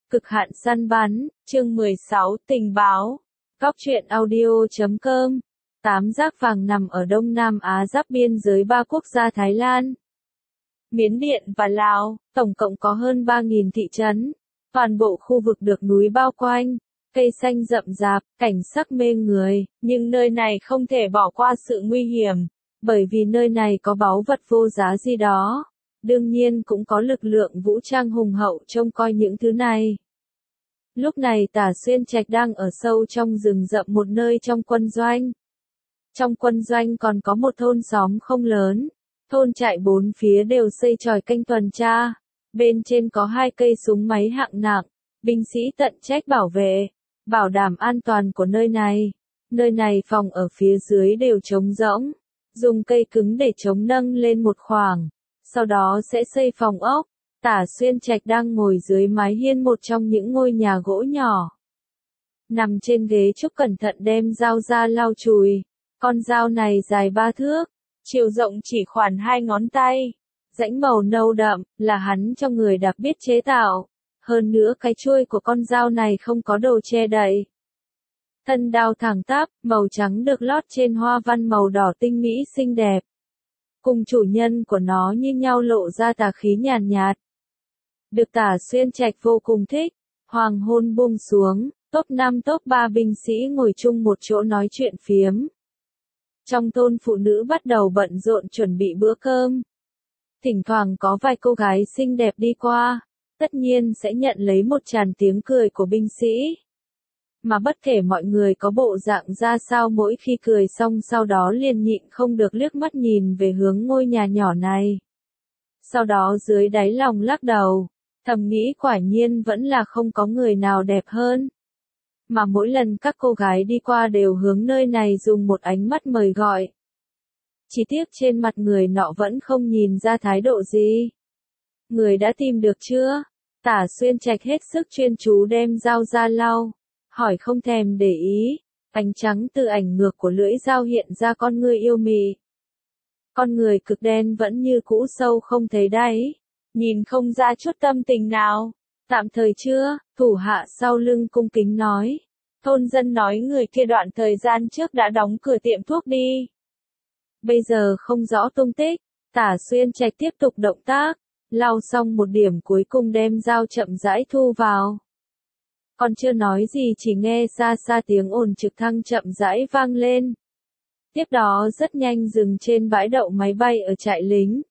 Cực hạn săn bắn, chương 16, tình báo. Góc truyện audio.com. Tám giác vàng nằm ở Đông Nam Á giáp biên giới ba quốc gia Thái Lan, Miến Điện và Lào, tổng cộng có hơn 3.000 thị trấn. Toàn bộ khu vực được núi bao quanh, cây xanh rậm rạp, cảnh sắc mê người, nhưng nơi này không thể bỏ qua sự nguy hiểm, bởi vì nơi này có báu vật vô giá gì đó. Đương nhiên cũng có lực lượng vũ trang hùng hậu trông coi những thứ này. Lúc này Tả Xuyên Trạch đang ở sâu trong rừng rậm một nơi trong quân doanh. Trong quân doanh còn có một thôn xóm không lớn. Thôn trại bốn phía đều xây chòi canh tuần tra. Bên trên có 2 cây súng máy hạng nặng, binh sĩ tận trách bảo vệ, bảo đảm an toàn của nơi này. Nơi này phòng ở phía dưới đều trống rỗng, dùng cây cứng để chống nâng lên một khoảng, sau đó sẽ xây phòng ốc. Tả Xuyên Trạch đang ngồi dưới mái hiên một trong những ngôi nhà gỗ nhỏ. Nằm trên ghế trúc cẩn thận đem dao ra lau chùi. Con dao này dài 3 thước, chiều rộng chỉ khoảng 2 ngón tay. Rãnh màu nâu đậm, là hắn cho người đặc biết chế tạo. Hơn nữa cái chuôi của con dao này không có đồ che đậy. Thân đao thẳng tắp, màu trắng được lót trên hoa văn màu đỏ tinh mỹ xinh đẹp. Cùng chủ nhân của nó như nhau lộ ra tà khí nhàn nhạt. Được Tả Xuyên Trạch vô cùng thích. Hoàng hôn buông xuống, top 5 top 3 binh sĩ ngồi chung một chỗ nói chuyện phiếm. Trong thôn phụ nữ bắt đầu bận rộn chuẩn bị bữa cơm. Thỉnh thoảng có vài cô gái xinh đẹp đi qua, tất nhiên sẽ nhận lấy một tràng tiếng cười của binh sĩ. Mà bất kể mọi người có bộ dạng ra sao mỗi khi cười xong sau đó liền nhịn không được liếc mắt nhìn về hướng ngôi nhà nhỏ này. Sau đó dưới đáy lòng lắc đầu, thầm nghĩ quả nhiên vẫn là không có người nào đẹp hơn. Mà mỗi lần các cô gái đi qua đều hướng nơi này dùng một ánh mắt mời gọi. Chỉ tiếc trên mặt người nọ vẫn không nhìn ra thái độ gì. Người đã tìm được chưa? Tả Xuyên Trạch hết sức chuyên chú đem dao ra lau, hỏi không thèm để ý. Ánh trắng từ ảnh ngược của lưỡi dao hiện ra con người yêu mị. Con người cực đen vẫn như cũ sâu không thấy đáy, nhìn không ra chút tâm tình nào. Tạm thời chưa, thủ hạ sau lưng cung kính nói. Thôn dân nói người kia đoạn thời gian trước đã đóng cửa tiệm thuốc đi. Bây giờ không rõ tung tích. Tả Xuyên Trạch tiếp tục động tác, lau xong một điểm cuối cùng đem dao chậm rãi thu vào. Còn chưa nói gì chỉ nghe xa xa tiếng ồn trực thăng chậm rãi vang lên. Tiếp đó rất nhanh dừng trên bãi đậu máy bay ở trại lính.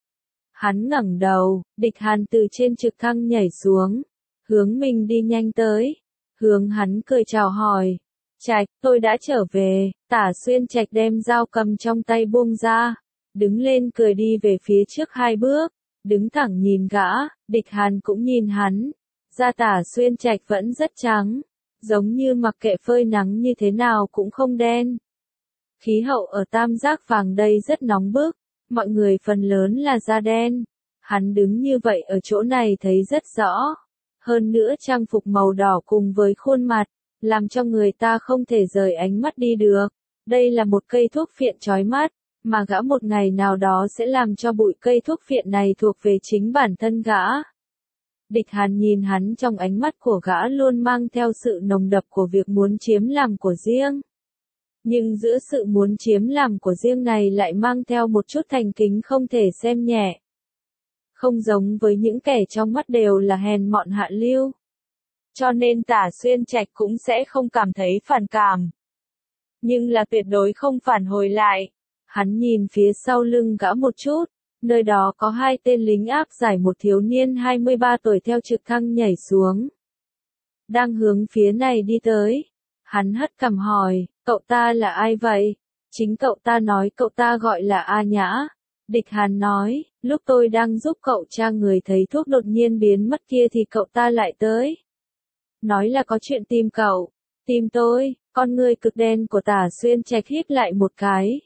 Hắn ngẩng đầu, Địch Hàn từ trên trực thăng nhảy xuống, hướng mình đi nhanh tới, hướng hắn cười chào hỏi. Trạch, tôi đã trở về. Tả Xuyên Trạch đem dao cầm trong tay buông ra, đứng lên cười đi về phía trước 2 bước, đứng thẳng nhìn gã. Địch Hàn cũng nhìn hắn, da Tả Xuyên Trạch vẫn rất trắng, giống như mặc kệ phơi nắng như thế nào cũng không đen. Khí hậu ở Tam Giác Vàng đây rất nóng bức, mọi người phần lớn là da đen. Hắn đứng như vậy ở chỗ này thấy rất rõ. Hơn nữa trang phục màu đỏ cùng với khuôn mặt, làm cho người ta không thể rời ánh mắt đi được. Đây là một cây thuốc phiện chói mắt, mà gã một ngày nào đó sẽ làm cho bụi cây thuốc phiện này thuộc về chính bản thân gã. Địch Hàn nhìn hắn, trong ánh mắt của gã luôn mang theo sự nồng đậm của việc muốn chiếm làm của riêng. Nhưng giữa sự muốn chiếm làm của riêng này lại mang theo một chút thành kính không thể xem nhẹ. Không giống với những kẻ trong mắt đều là hèn mọn hạ lưu. Cho nên Tả Xuyên Trạch cũng sẽ không cảm thấy phản cảm. Nhưng là tuyệt đối không phản hồi lại. Hắn nhìn phía sau lưng gã một chút, nơi đó có 2 tên lính áp giải một thiếu niên 23 tuổi theo trực thăng nhảy xuống. Đang hướng phía này đi tới. Hắn hất cằm hỏi, cậu ta là ai vậy? Chính cậu ta nói cậu ta gọi là A Nhã. Địch Hàn nói, lúc tôi đang giúp cậu tra người thấy thuốc đột nhiên biến mất kia thì cậu ta lại tới. Nói là có chuyện tìm cậu. Tìm tôi. Con người cực đen của Tả Xuyên Trạch hít lại một cái.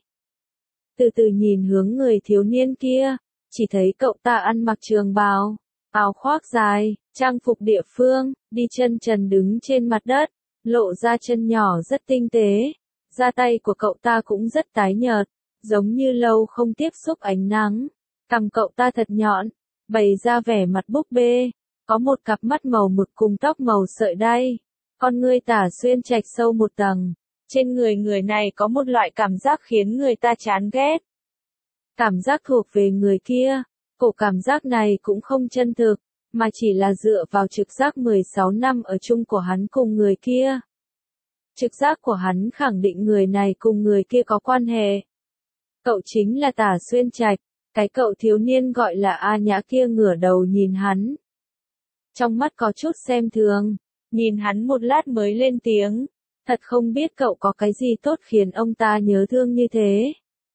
Từ từ nhìn hướng người thiếu niên kia, chỉ thấy cậu ta ăn mặc trường bào, áo khoác dài, trang phục địa phương, đi chân trần đứng trên mặt đất, lộ ra chân nhỏ rất tinh tế. Da tay của cậu ta cũng rất tái nhợt, giống như lâu không tiếp xúc ánh nắng. Cằm cậu ta thật nhọn, bày ra vẻ mặt búp bê, có một cặp mắt màu mực cùng tóc màu sợi đay. Con ngươi Tả Xuyên Trạch sâu một tầng. Trên người người này có một loại cảm giác khiến người ta chán ghét. Cảm giác thuộc về người kia. Cổ cảm giác này cũng không chân thực, mà chỉ là dựa vào trực giác 16 năm ở chung của hắn cùng người kia. Trực giác của hắn khẳng định người này cùng người kia có quan hệ. Cậu chính là Tả Xuyên Trạch, cái cậu thiếu niên gọi là A Nhã kia ngửa đầu nhìn hắn. Trong mắt có chút xem thường, nhìn hắn một lát mới lên tiếng, thật không biết cậu có cái gì tốt khiến ông ta nhớ thương như thế.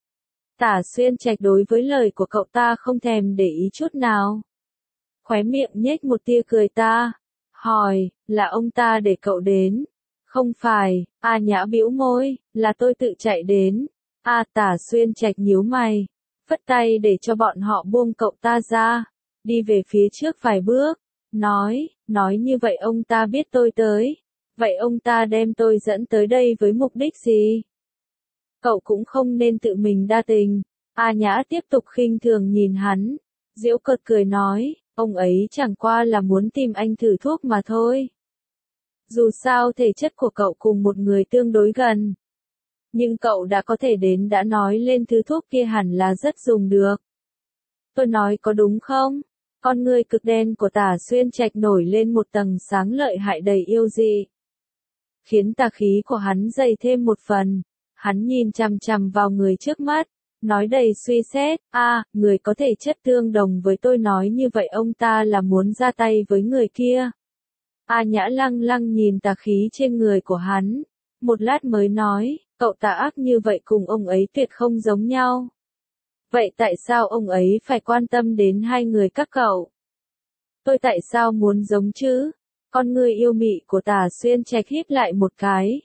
Tả Xuyên Trạch đối với lời của cậu ta không thèm để ý chút nào. Khóe miệng nhếch một tia cười ta, hỏi, là ông ta để cậu đến. Không phải, A Nhã bĩu môi, là tôi tự chạy đến. Tả Xuyên Trạch nhíu mày, phất tay để cho bọn họ buông cậu ta ra, đi về phía trước vài bước, nói như vậy ông ta biết tôi tới. Vậy ông ta đem tôi dẫn tới đây với mục đích gì? Cậu cũng không nên tự mình đa tình. A Nhã tiếp tục khinh thường nhìn hắn, giễu cợt cười nói, ông ấy chẳng qua là muốn tìm anh thử thuốc mà thôi. Dù sao thể chất của cậu cùng một người tương đối gần. Nhưng cậu đã có thể đến đã nói lên thứ thuốc kia hẳn là rất dùng được. Tôi nói có đúng không? Con ngươi cực đen của Tả Xuyên Trạch nổi lên một tầng sáng lợi hại đầy yêu dị. Khiến tà khí của hắn dày thêm một phần. Hắn nhìn chằm chằm vào người trước mắt, nói đầy suy xét, người có thể chất tương đồng với tôi nói như vậy ông ta là muốn ra tay với người kia. A Nhã lăng lăng nhìn tà khí trên người của hắn, một lát mới nói, cậu tà ác như vậy cùng ông ấy tuyệt không giống nhau. Vậy tại sao ông ấy phải quan tâm đến hai người các cậu? Tôi tại sao muốn giống chứ? Con người yêu mị của Tả Xuyên Trạch híp lại một cái.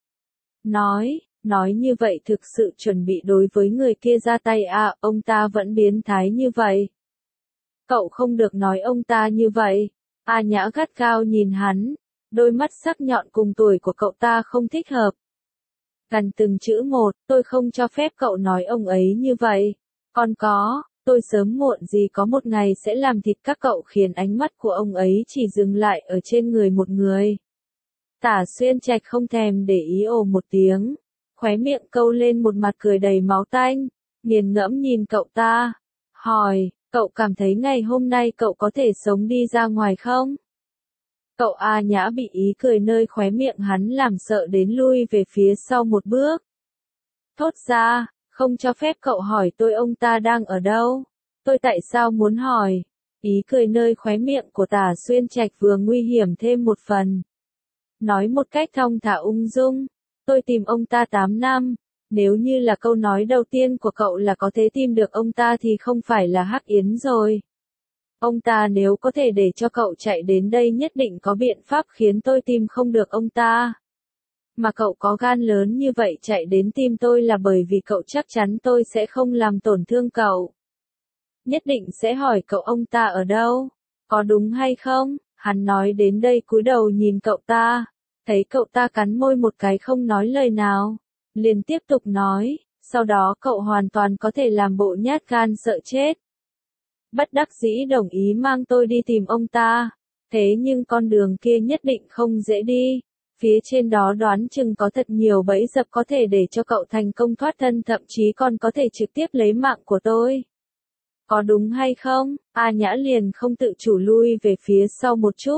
Nói như vậy thực sự chuẩn bị đối với người kia ra tay ông ta vẫn biến thái như vậy. Cậu không được nói ông ta như vậy. A Nhã gắt gao nhìn hắn, đôi mắt sắc nhọn cùng tuổi của cậu ta không thích hợp. Gần từng chữ một, tôi không cho phép cậu nói ông ấy như vậy. Còn có, tôi sớm muộn gì có một ngày sẽ làm thịt các cậu khiến ánh mắt của ông ấy chỉ dừng lại ở trên người một người. Tả Xuyên Trạch không thèm để ý ồ một tiếng, khóe miệng câu lên một mặt cười đầy máu tanh, nghiền ngẫm nhìn cậu ta, hỏi, cậu cảm thấy ngày hôm nay cậu có thể sống đi ra ngoài không? Cậu A Nhã bị ý cười nơi khóe miệng hắn làm sợ đến lui về phía sau một bước. Thốt ra, không cho phép cậu hỏi tôi ông ta đang ở đâu. Tôi tại sao muốn hỏi? Ý cười nơi khóe miệng của Tả Xuyên Trạch vừa nguy hiểm thêm một phần. Nói một cách thong thả ung dung, tôi tìm ông ta 8 năm. Nếu như là câu nói đầu tiên của cậu là có thể tìm được ông ta thì không phải là Hắc Yến rồi. Ông ta nếu có thể để cho cậu chạy đến đây nhất định có biện pháp khiến tôi tìm không được ông ta. Mà cậu có gan lớn như vậy chạy đến tìm tôi là bởi vì cậu chắc chắn tôi sẽ không làm tổn thương cậu. Nhất định sẽ hỏi cậu ông ta ở đâu, có đúng hay không? Hắn nói đến đây cúi đầu nhìn cậu ta, thấy cậu ta cắn môi một cái không nói lời nào, liền tiếp tục nói, sau đó cậu hoàn toàn có thể làm bộ nhát gan sợ chết. Bất đắc dĩ đồng ý mang tôi đi tìm ông ta, thế nhưng con đường kia nhất định không dễ đi. Phía trên đó đoán chừng có thật nhiều bẫy dập có thể để cho cậu thành công thoát thân thậm chí còn có thể trực tiếp lấy mạng của tôi. Có đúng hay không? A Nhã liền không tự chủ lui về phía sau một chút.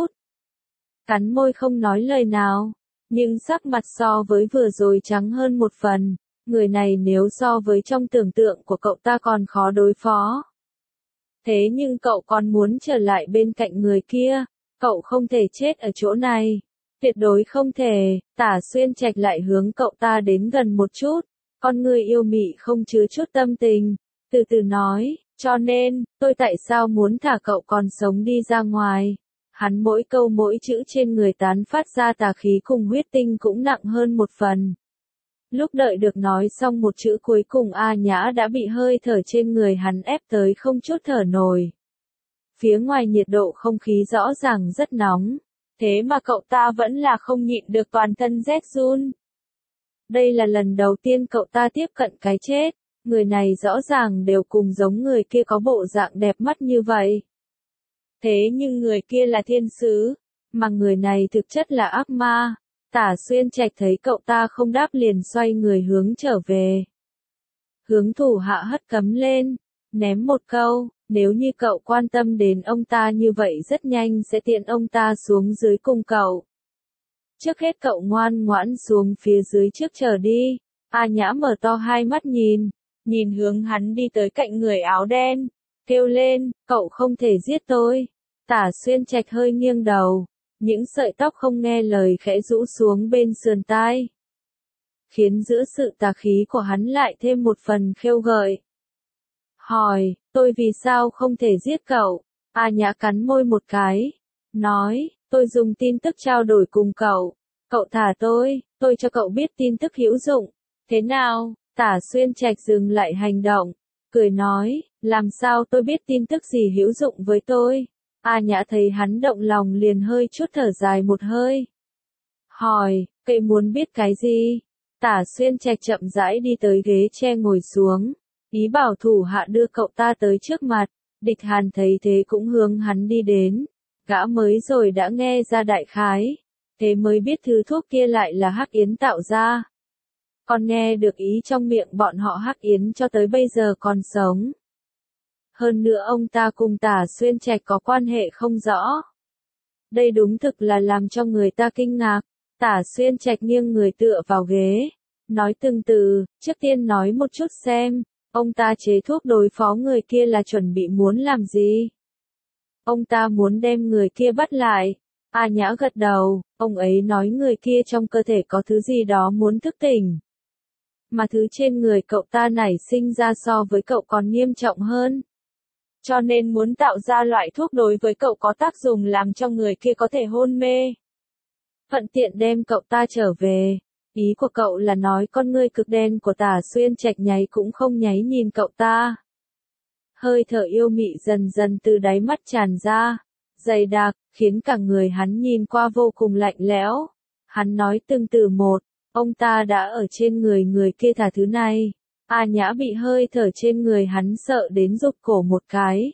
Cắn môi không nói lời nào, nhưng sắc mặt so với vừa rồi trắng hơn một phần. Người này nếu so với trong tưởng tượng của cậu ta còn khó đối phó. Thế nhưng cậu còn muốn trở lại bên cạnh người kia, cậu không thể chết ở chỗ này. Tuyệt đối không thể. Tả Xuyên Trạch lại hướng cậu ta đến gần một chút, con người yêu mị không chứa chút tâm tình, từ từ nói, cho nên, tôi tại sao muốn thả cậu còn sống đi ra ngoài. Hắn mỗi câu mỗi chữ trên người tán phát ra tà khí cùng huyết tinh cũng nặng hơn một phần. Lúc đợi được nói xong một chữ cuối cùng A Nhã đã bị hơi thở trên người hắn ép tới không chút thở nổi. Phía ngoài nhiệt độ không khí rõ ràng rất nóng. Thế mà cậu ta vẫn là không nhịn được toàn thân rét run. Đây là lần đầu tiên cậu ta tiếp cận cái chết, người này rõ ràng đều cùng giống người kia có bộ dạng đẹp mắt như vậy. Thế nhưng người kia là thiên sứ, mà người này thực chất là ác ma. Tả Xuyên Trạch thấy cậu ta không đáp liền xoay người hướng trở về. Hướng thủ hạ hất cấm lên, ném một câu, nếu như cậu quan tâm đến ông ta như vậy rất nhanh sẽ tiện ông ta xuống dưới cùng cậu. Trước hết cậu ngoan ngoãn xuống phía dưới trước chờ đi. A Nhã mở to hai mắt nhìn hướng hắn đi tới cạnh người áo đen, kêu lên, cậu không thể giết tôi. Tả Xuyên Trạch hơi nghiêng đầu, những sợi tóc không nghe lời khẽ rũ xuống bên sườn tai, khiến giữa sự tà khí của hắn lại thêm một phần khêu gợi. Hỏi, tôi vì sao không thể giết cậu? A Nhã cắn môi một cái, nói, tôi dùng tin tức trao đổi cùng cậu. Cậu thả tôi cho cậu biết tin tức hữu dụng. Thế nào? Tả Xuyên Trạch dừng lại hành động, cười nói, làm sao tôi biết tin tức gì hữu dụng với tôi? A Nhã thấy hắn động lòng liền hơi chút thở dài một hơi. Hỏi, cậu muốn biết cái gì? Tả Xuyên Trạch chậm rãi đi tới ghế tre ngồi xuống, ý bảo thủ hạ đưa cậu ta tới trước mặt. Địch Hàn thấy thế cũng hướng hắn đi đến, gã mới rồi đã nghe ra đại khái, thế mới biết thứ thuốc kia lại là Hắc Yến tạo ra. Còn nghe được ý trong miệng bọn họ Hắc Yến cho tới bây giờ còn sống. Hơn nữa ông ta cùng Tả Xuyên Trạch có quan hệ không rõ. Đây đúng thực là làm cho người ta kinh ngạc. Tả Xuyên Trạch nghiêng người tựa vào ghế, nói từng từ, trước tiên nói một chút xem, ông ta chế thuốc đối phó người kia là chuẩn bị muốn làm gì? Ông ta muốn đem người kia bắt lại. A Nhã gật đầu, ông ấy nói người kia trong cơ thể có thứ gì đó muốn thức tỉnh. Mà thứ trên người cậu ta nảy sinh ra so với cậu còn nghiêm trọng hơn. Cho nên muốn tạo ra loại thuốc đối với cậu có tác dụng làm cho người kia có thể hôn mê. Thuận tiện đem cậu ta trở về. Ý của cậu là nói con ngươi cực đen của Tả Xuyên Trạch nháy cũng không nháy nhìn cậu ta. Hơi thở yêu mị dần dần từ đáy mắt tràn ra, dày đặc, khiến cả người hắn nhìn qua vô cùng lạnh lẽo. Hắn nói từng từ một, ông ta đã ở trên người kia thả thứ này. A Nhã bị hơi thở trên người hắn sợ đến rụt cổ một cái.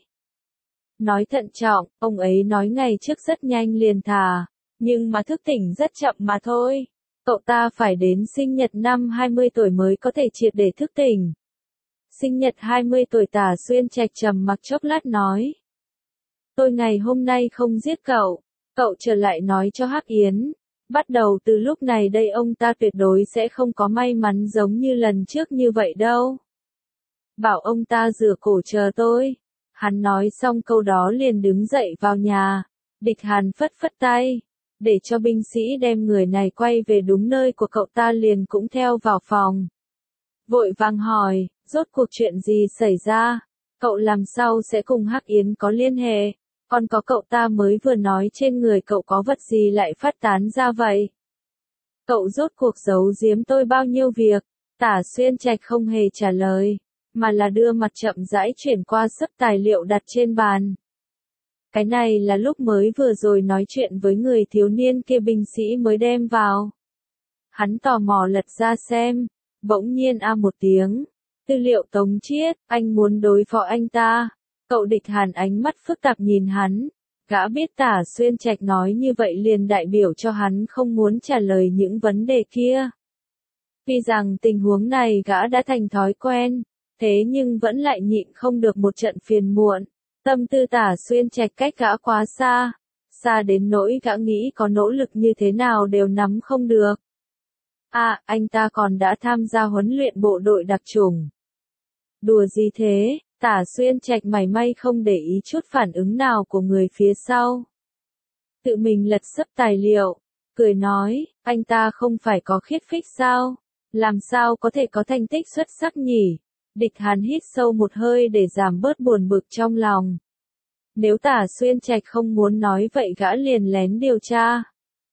Nói thận trọng, ông ấy nói ngày trước rất nhanh liền thả, nhưng mà thức tỉnh rất chậm mà thôi. Cậu ta phải đến sinh nhật năm 20 tuổi mới có thể triệt để thức tỉnh. Sinh nhật 20 tuổi Tả Xuyên Trạch trầm mặc chốc lát nói. Tôi ngày hôm nay không giết cậu. Cậu trở lại nói cho Hắc Yến. Bắt đầu từ lúc này đây ông ta tuyệt đối sẽ không có may mắn giống như lần trước như vậy đâu. Bảo ông ta rửa cổ chờ tôi. Hắn nói xong câu đó liền đứng dậy vào nhà. Địch Hàn phất phất tay, để cho binh sĩ đem người này quay về đúng nơi của cậu ta liền cũng theo vào phòng. Vội vàng hỏi, rốt cuộc chuyện gì xảy ra? Cậu làm sao sẽ cùng Hắc Yến có liên hệ? Còn có cậu ta mới vừa nói trên người cậu có vật gì lại phát tán ra vậy? Cậu rốt cuộc giấu giếm tôi bao nhiêu việc? Tả Xuyên Trạch không hề trả lời, mà là đưa mặt chậm rãi chuyển qua sấp tài liệu đặt trên bàn. Cái này là lúc mới vừa rồi nói chuyện với người thiếu niên kia binh sĩ mới đem vào. Hắn tò mò lật ra xem, bỗng nhiên một tiếng. Tư liệu Tống Chiết, anh muốn đối phó anh ta. Cậu Địch Hàn ánh mắt phức tạp nhìn hắn. Gã biết Tả Xuyên Trạch nói như vậy liền đại biểu cho hắn không muốn trả lời những vấn đề kia. Vì rằng tình huống này gã đã thành thói quen, thế nhưng vẫn lại nhịn không được một trận phiền muộn. Tâm tư Tả Xuyên Trạch cách gã quá xa, xa đến nỗi gã nghĩ có nỗ lực như thế nào đều nắm không được. Anh ta còn đã tham gia huấn luyện bộ đội đặc chủng. Đùa gì thế? Tả Xuyên Trạch mảy may không để ý chút phản ứng nào của người phía sau. Tự mình lật sấp tài liệu, cười nói, anh ta không phải có khiết phích sao? Làm sao có thể có thành tích xuất sắc nhỉ? Địch Hàn hít sâu một hơi để giảm bớt buồn bực trong lòng. Nếu Tả Xuyên Trạch không muốn nói vậy gã liền lén điều tra.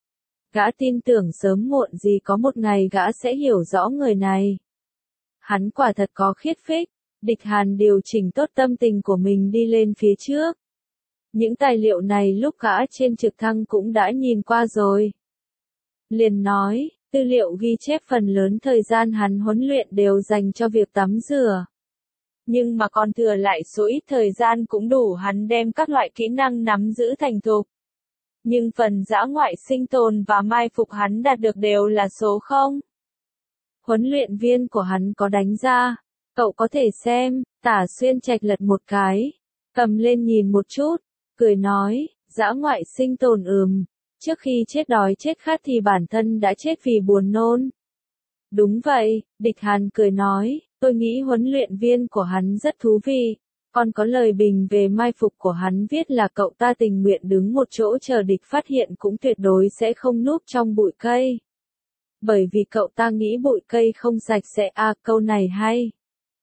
Gã tin tưởng sớm muộn gì có một ngày gã sẽ hiểu rõ người này. Hắn quả thật có khiết phích. Địch Hàn điều chỉnh tốt tâm tình của mình đi lên phía trước. Những tài liệu này lúc gã trên trực thăng cũng đã nhìn qua rồi. Liền nói, tư liệu ghi chép phần lớn thời gian hắn huấn luyện đều dành cho việc tắm rửa. Nhưng mà còn thừa lại số ít thời gian cũng đủ hắn đem các loại kỹ năng nắm giữ thành thục. Nhưng phần dã ngoại sinh tồn và mai phục hắn đạt được đều là số 0. Huấn luyện viên của hắn có đánh ra. Cậu có thể xem, Tả Xuyên Trạch lật một cái. Cầm lên nhìn một chút. Cười nói, dã ngoại sinh tồn Trước khi chết đói chết khát thì bản thân đã chết vì buồn nôn. Đúng vậy, Địch Hàn cười nói, tôi nghĩ huấn luyện viên của hắn rất thú vị. Còn có lời bình về mai phục của hắn viết là cậu ta tình nguyện đứng một chỗ chờ địch phát hiện cũng tuyệt đối sẽ không núp trong bụi cây. Bởi vì cậu ta nghĩ bụi cây không sạch sẽ câu này hay.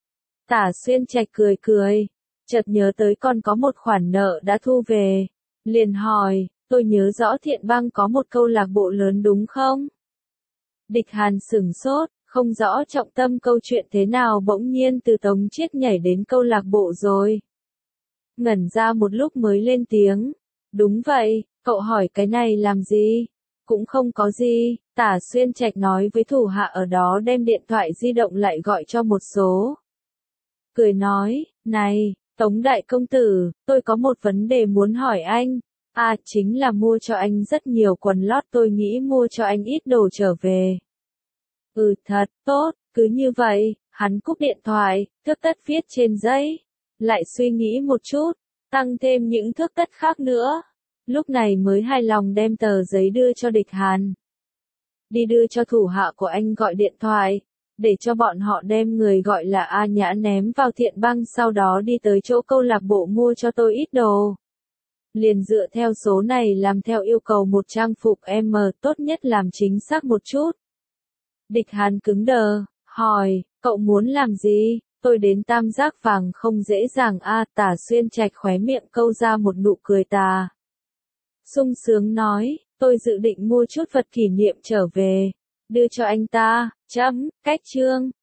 Tả Xuyên Trạch cười cười, chợt nhớ tới còn có một khoản nợ đã thu về. Liền hỏi, tôi nhớ rõ Thiện Bang có một câu lạc bộ lớn đúng không? Địch Hàn sửng sốt, không rõ trọng tâm câu chuyện thế nào bỗng nhiên từ Tống Chiết nhảy đến câu lạc bộ rồi. Ngẩn ra một lúc mới lên tiếng. Đúng vậy, cậu hỏi cái này làm gì? Cũng không có gì, Tả Xuyên Trạch nói với thủ hạ ở đó đem điện thoại di động lại gọi cho một số. Cười nói, này, Tống Đại Công Tử, tôi có một vấn đề muốn hỏi anh. Chính là mua cho anh rất nhiều quần lót, tôi nghĩ mua cho anh ít đồ trở về. Thật, tốt, cứ như vậy, hắn cúp điện thoại, thước tất viết trên giấy. Lại suy nghĩ một chút, tăng thêm những thước tất khác nữa. Lúc này mới hài lòng đem tờ giấy đưa cho Địch Hàn. Đi đưa cho thủ hạ của anh gọi điện thoại, để cho bọn họ đem người gọi là A Nhã ném vào Thiện Bang, sau đó đi tới chỗ câu lạc bộ mua cho tôi ít đồ. Liền dựa theo số này làm theo yêu cầu một trang phục tốt nhất làm chính xác một chút. Địch Hàn cứng đờ, hỏi, cậu muốn làm gì? Tôi đến Tam Giác Vàng không dễ dàng Tả Xuyên Trạch khóe miệng câu ra một nụ cười tà. Sung sướng nói, tôi dự định mua chút vật kỷ niệm trở về, đưa cho anh ta, cách chương.